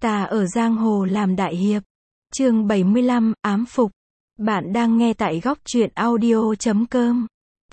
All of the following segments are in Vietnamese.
Ta ở giang hồ làm đại hiệp. Chương 75, ám phục. Bạn đang nghe tại góc truyện audio.com.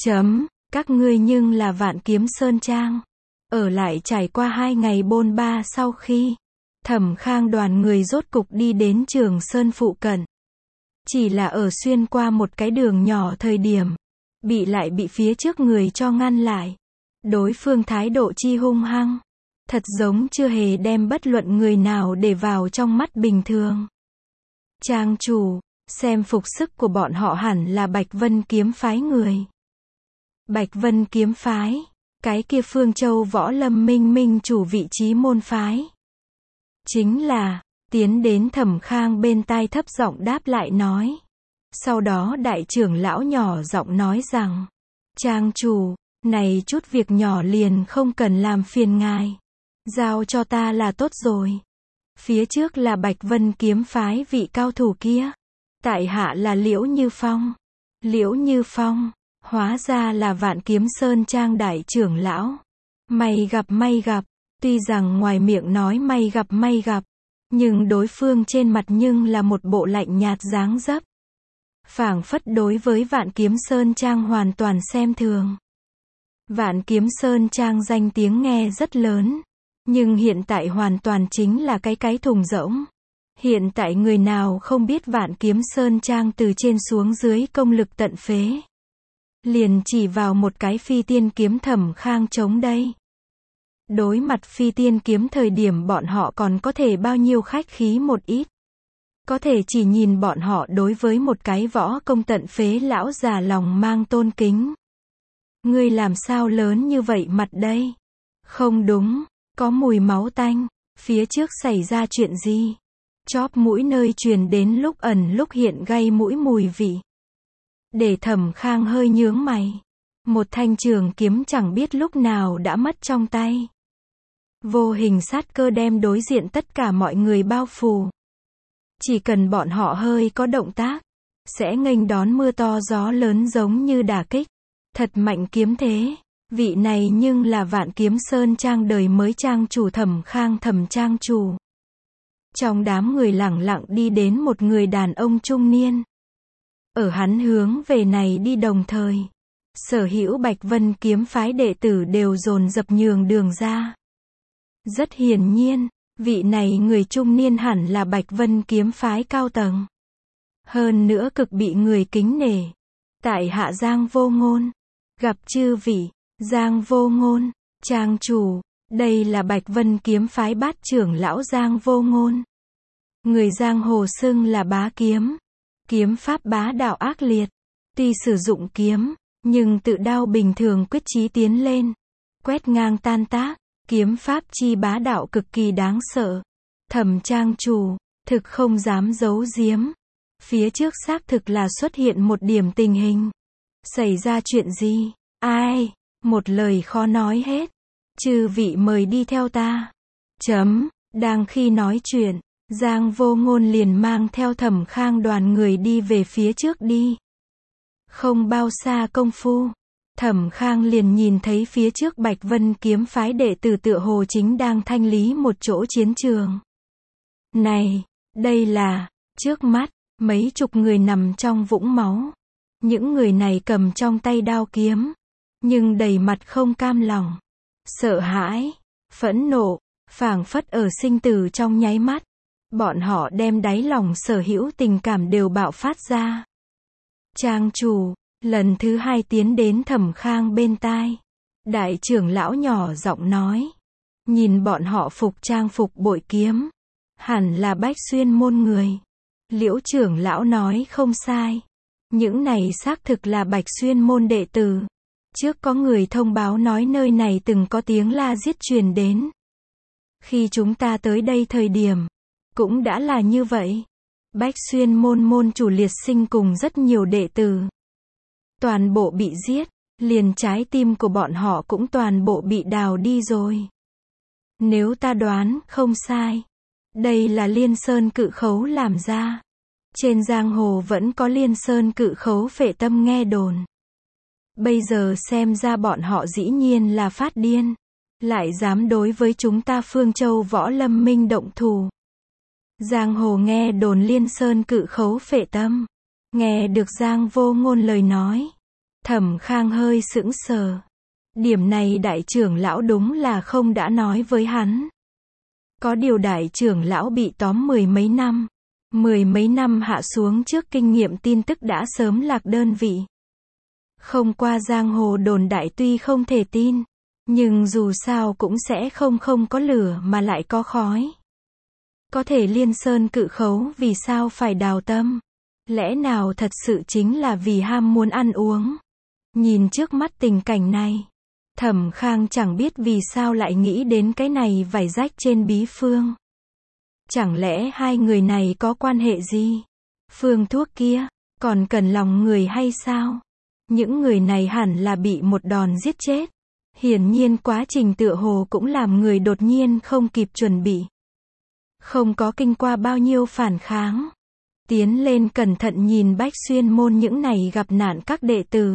Các ngươi nhưng là Vạn Kiếm Sơn Trang. Ở lại trải qua 2 ngày bôn ba sau khi Thẩm Khang đoàn người rốt cục đi đến Trường Sơn phụ cận. Chỉ là ở xuyên qua một cái đường nhỏ thời điểm, bị phía trước người cho ngăn lại. Đối phương thái độ chi hung hăng, thật giống chưa hề đem bất luận người nào để vào trong mắt bình thường. Trang chủ, xem phục sức của bọn họ hẳn là Bạch Vân kiếm phái người. Bạch Vân kiếm phái, cái kia Phương Châu Võ Lâm minh chủ vị trí môn phái. Chính là, tiến đến Thẩm Khang bên tai thấp giọng đáp lại nói. Sau đó đại trưởng lão nhỏ giọng nói rằng, trang chủ, này chút việc nhỏ liền không cần làm phiền ngài. Giao cho ta là tốt rồi. Phía trước là Bạch Vân kiếm phái vị cao thủ kia. Tại hạ là Liễu Như Phong. Liễu Như Phong, hóa ra là Vạn Kiếm Sơn Trang đại trưởng lão. May gặp. Tuy rằng ngoài miệng nói may gặp. Nhưng đối phương trên mặt nhưng là một bộ lạnh nhạt dáng dấp. Phảng phất đối với Vạn Kiếm Sơn Trang hoàn toàn xem thường. Vạn Kiếm Sơn Trang danh tiếng nghe rất lớn. Nhưng hiện tại hoàn toàn chính là cái thùng rỗng. Hiện tại người nào không biết Vạn Kiếm Sơn Trang từ trên xuống dưới công lực tận phế. Liền chỉ vào một cái phi tiên kiếm Thẩm Khang chống đây. Đối mặt phi tiên kiếm thời điểm bọn họ còn có thể bao nhiêu khách khí một ít. Có thể chỉ nhìn bọn họ đối với một cái võ công tận phế lão già lòng mang tôn kính. Ngươi làm sao lớn như vậy mặt đây? Không đúng, có mùi máu tanh, phía trước xảy ra chuyện gì? Chóp mũi nơi truyền đến lúc ẩn lúc hiện gây mũi mùi vị. Để Thẩm Khang hơi nhướng mày. Một thanh trường kiếm chẳng biết lúc nào đã mất trong tay. Vô hình sát cơ đem đối diện tất cả mọi người bao phủ. Chỉ cần bọn họ hơi có động tác, sẽ nghênh đón mưa to gió lớn giống như đả kích. Thật mạnh kiếm thế. Vị này nhưng là Vạn Kiếm Sơn Trang đời mới trang chủ Thẩm Khang Thẩm trang chủ. Trong đám người lẳng lặng đi đến một người đàn ông trung niên. Ở hắn hướng về này đi đồng thời. Sở hữu Bạch Vân kiếm phái đệ tử đều dồn dập nhường đường ra. Rất hiển nhiên, vị này người trung niên hẳn là Bạch Vân kiếm phái cao tầng. Hơn nữa cực bị người kính nể. Tại hạ Giang Vô Ngôn. Gặp chư vị, Giang Vô Ngôn, trang chủ, đây là Bạch Vân kiếm phái bát trưởng lão Giang Vô Ngôn. Người giang hồ xưng là bá kiếm. Kiếm pháp bá đạo ác liệt. Tuy sử dụng kiếm, nhưng tự đao bình thường quyết chí tiến lên. Quét ngang tan tác. Kiếm pháp chi bá đạo cực kỳ đáng sợ. Thẩm trang chủ, thực không dám giấu giếm. Phía trước xác thực là xuất hiện một điểm tình hình. Xảy ra chuyện gì? Ai? Một lời khó nói hết. Chư vị mời đi theo ta. Đang khi nói chuyện, Giang Vô Ngôn liền mang theo Thẩm Khang đoàn người đi về phía trước đi. Không bao xa công phu, Thẩm Khang liền nhìn thấy phía trước Bạch Vân kiếm phái đệ tử tựa hồ chính đang thanh lý một chỗ chiến trường. Này, đây là, trước mắt, mấy chục người nằm trong vũng máu. Những người này cầm trong tay đao kiếm, nhưng đầy mặt không cam lòng, sợ hãi, phẫn nộ, phảng phất ở sinh tử trong nháy mắt. Bọn họ đem đáy lòng sở hữu tình cảm đều bạo phát ra. Trang chủ, lần thứ 2 tiến đến Thẩm Khang bên tai. Đại trưởng lão nhỏ giọng nói. Nhìn bọn họ phục trang phục bội kiếm. Hẳn là Bách Xuyên môn người. Liễu trưởng lão nói không sai. Những này xác thực là Bạch Xuyên môn đệ tử. Trước có người thông báo nói nơi này từng có tiếng la giết truyền đến. Khi chúng ta tới đây thời điểm, cũng đã là như vậy. Bách Xuyên môn môn chủ liệt sinh cùng rất nhiều đệ tử. Toàn bộ bị giết, liền trái tim của bọn họ cũng toàn bộ bị đào đi rồi. Nếu ta đoán không sai, đây là Liên Sơn Cự Khấu làm ra. Trên giang hồ vẫn có Liên Sơn Cự Khấu phệ tâm nghe đồn. Bây giờ xem ra bọn họ dĩ nhiên là phát điên. Lại dám đối với chúng ta Phương Châu Võ Lâm minh động thủ. Giang hồ nghe đồn Liên Sơn cự khấu phệ tâm. Nghe được Giang Vô Ngôn lời nói, Thẩm Khang hơi sững sờ. Điểm này đại trưởng lão đúng là không đã nói với hắn. Có điều đại trưởng lão bị tóm mười mấy năm hạ xuống trước kinh nghiệm tin tức đã sớm lạc đơn vị. Không qua giang hồ đồn đại tuy không thể tin, nhưng dù sao cũng sẽ không có lửa mà lại có khói. Có thể Liên Sơn cự khấu vì sao phải đào tâm? Lẽ nào thật sự chính là vì ham muốn ăn uống? Nhìn trước mắt tình cảnh này, Thẩm Khang chẳng biết vì sao lại nghĩ đến cái này vải rách trên bí phương. Chẳng lẽ hai người này có quan hệ gì? Phương thuốc kia, còn cần lòng người hay sao? Những người này hẳn là bị một đòn giết chết. Hiển nhiên quá trình tựa hồ cũng làm người đột nhiên không kịp chuẩn bị. Không có kinh qua bao nhiêu phản kháng. Tiến lên cẩn thận nhìn Bách Xuyên môn những này gặp nạn các đệ tử.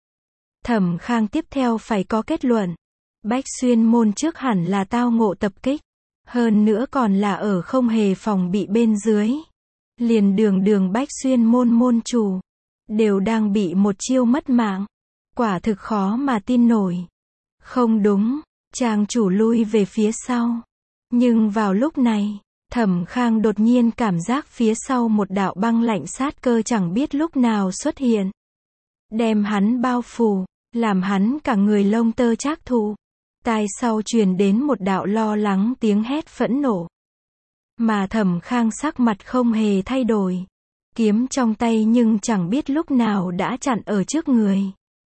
Thẩm Khang tiếp theo phải có kết luận. Bách Xuyên môn trước hẳn là tao ngộ tập kích. Hơn nữa còn là ở không hề phòng bị bên dưới. Liền đường Bách Xuyên môn môn chủ đều đang bị một chiêu mất mạng. Quả thực khó mà tin nổi. Không đúng, trang chủ lui về phía sau. Nhưng vào lúc này, Thẩm Khang đột nhiên cảm giác phía sau một đạo băng lạnh sát cơ chẳng biết lúc nào xuất hiện. Đem hắn bao phủ, làm hắn cả người lông tơ trác thụ. Tai sau truyền đến một đạo lo lắng tiếng hét phẫn nộ. Mà Thẩm Khang sắc mặt không hề thay đổi. Kiếm trong tay nhưng chẳng biết lúc nào đã chặn ở trước người.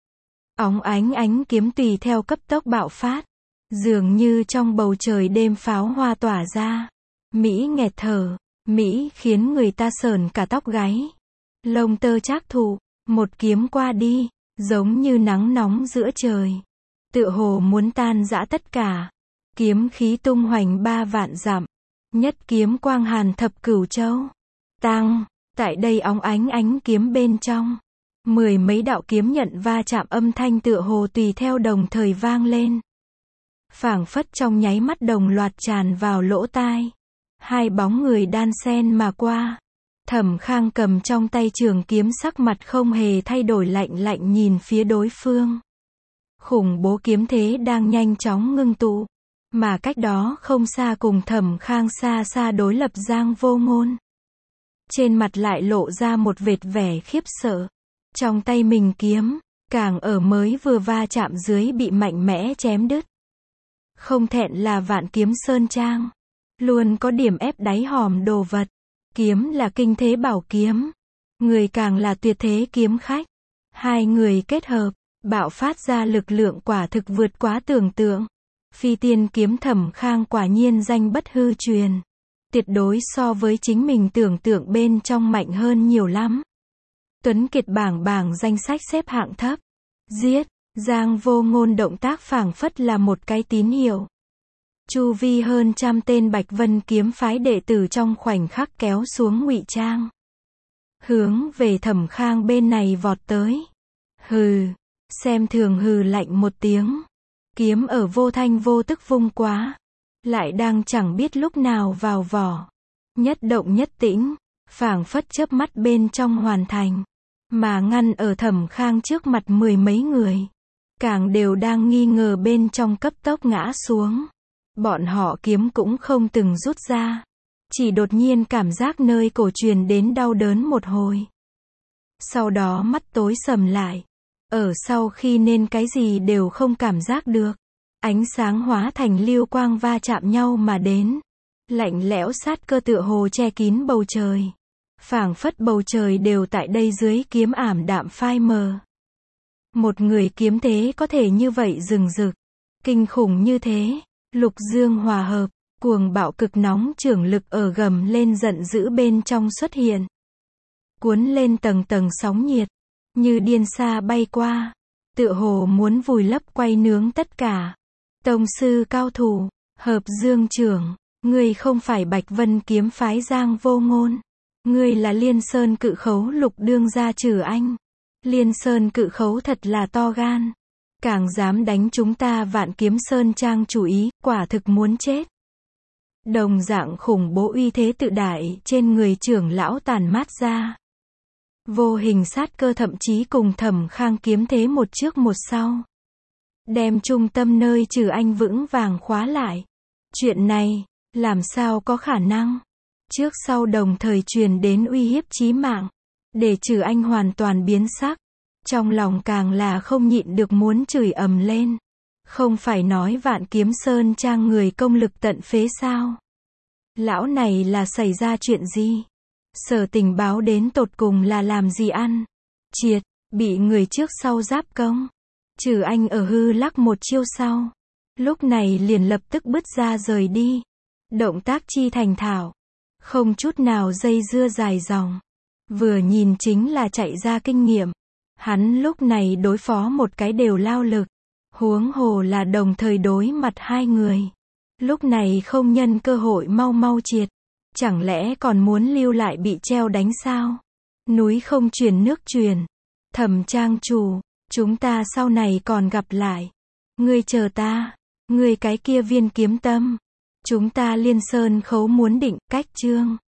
Óng ánh kiếm tùy theo cấp tốc bạo phát. Dường như trong bầu trời đêm pháo hoa tỏa ra. Mỹ nghẹt thở, Mỹ khiến người ta sởn cả tóc gáy. Lông tơ trác thụ, một kiếm qua đi, giống như nắng nóng giữa trời. Tựa hồ muốn tan rã tất cả. Kiếm khí tung hoành 3 vạn dặm. Nhất kiếm quang hàn thập cửu châu. Tăng, tại đây óng ánh kiếm bên trong. Mười mấy đạo kiếm nhận va chạm âm thanh tựa hồ tùy theo đồng thời vang lên. Phảng phất trong nháy mắt đồng loạt tràn vào lỗ tai. Hai bóng người đan xen mà qua. Thẩm Khang cầm trong tay trường kiếm sắc mặt không hề thay đổi lạnh nhìn phía đối phương. Khủng bố kiếm thế đang nhanh chóng ngưng tụ. Mà cách đó không xa cùng Thẩm Khang xa đối lập Giang Vô Ngôn. Trên mặt lại lộ ra một vệt vẻ khiếp sợ. Trong tay mình kiếm, càng ở mới vừa va chạm dưới bị mạnh mẽ chém đứt. Không thẹn là Vạn Kiếm Sơn Trang. Luôn có điểm ép đáy hòm đồ vật. Kiếm là kinh thế bảo kiếm. Người càng là tuyệt thế kiếm khách. Hai người kết hợp, bạo phát ra lực lượng quả thực vượt quá tưởng tượng. Phi tiên kiếm Thẩm Khang quả nhiên danh bất hư truyền. Tuyệt đối so với chính mình tưởng tượng bên trong mạnh hơn nhiều lắm. Tuấn Kiệt bảng danh sách xếp hạng thấp. Giết, Giang Vô Ngôn động tác phảng phất là một cái tín hiệu. Chu vi hơn 100 tên Bạch Vân kiếm phái đệ tử trong khoảnh khắc kéo xuống ngụy trang. Hướng về Thẩm Khang bên này vọt tới. Hừ, xem thường hừ lạnh một tiếng. Kiếm ở vô thanh vô tức vung quá. Lại đang chẳng biết lúc nào vào vỏ. Nhất động nhất tĩnh, phảng phất chớp mắt bên trong hoàn thành. Mà ngăn ở Thẩm Khang trước mặt mười mấy người. Càng đều đang nghi ngờ bên trong cấp tốc ngã xuống. Bọn họ kiếm cũng không từng rút ra. Chỉ đột nhiên cảm giác nơi cổ truyền đến đau đớn một hồi. Sau đó mắt tối sầm lại. Ở sau khi nên cái gì đều không cảm giác được. Ánh sáng hóa thành lưu quang va chạm nhau mà đến. Lạnh lẽo sát cơ tựa hồ che kín bầu trời. Phảng phất bầu trời đều tại đây dưới kiếm ảm đạm phai mờ. Một người kiếm thế có thể như vậy rừng rực. Kinh khủng như thế. Lục dương hòa hợp. Cuồng bạo cực nóng trưởng lực ở gầm lên giận dữ bên trong xuất hiện. Cuốn lên tầng sóng nhiệt. Như điên xa bay qua. Tựa hồ muốn vùi lấp quay nướng tất cả. Tông sư cao thủ. Hợp dương trưởng. Ngươi không phải Bạch Vân kiếm phái Giang Vô Ngôn. Ngươi là Liên Sơn cự khấu Lục đương gia trừ anh. Liên Sơn cự khấu thật là to gan. Càng dám đánh chúng ta Vạn Kiếm Sơn Trang chủ ý, quả thực muốn chết. Đồng dạng khủng bố uy thế tự đại trên người trưởng lão tàn mát ra. Vô hình sát cơ thậm chí cùng Thẩm Khang kiếm thế một trước một sau. Đem trung tâm nơi Trừ Anh vững vàng khóa lại. Chuyện này, làm sao có khả năng? Trước sau đồng thời truyền đến uy hiếp chí mạng. Để Trừ Anh hoàn toàn biến sắc. Trong lòng càng là không nhịn được muốn chửi ầm lên. Không phải nói Vạn Kiếm Sơn Trang người công lực tận phế sao? Lão này là xảy ra chuyện gì? Sở Tình báo đến tột cùng là làm gì ăn? Triệt, bị người trước sau giáp công. Trừ Anh ở hư lắc một chiêu sau. Lúc này liền lập tức bứt ra rời đi. Động tác chi thành thạo. Không chút nào dây dưa dài dòng. Vừa nhìn chính là chạy ra kinh nghiệm. Hắn lúc này đối phó một cái đều lao lực. Huống hồ là đồng thời đối mặt hai người. Lúc này không nhân cơ hội mau mau triệt. Chẳng lẽ còn muốn lưu lại bị treo đánh sao? Núi không truyền nước truyền. Thẩm trang chủ, chúng ta sau này còn gặp lại. Ngươi chờ ta, ngươi cái kia viên kiếm tâm. Chúng ta Liên Sơn Khấu muốn định cách chương.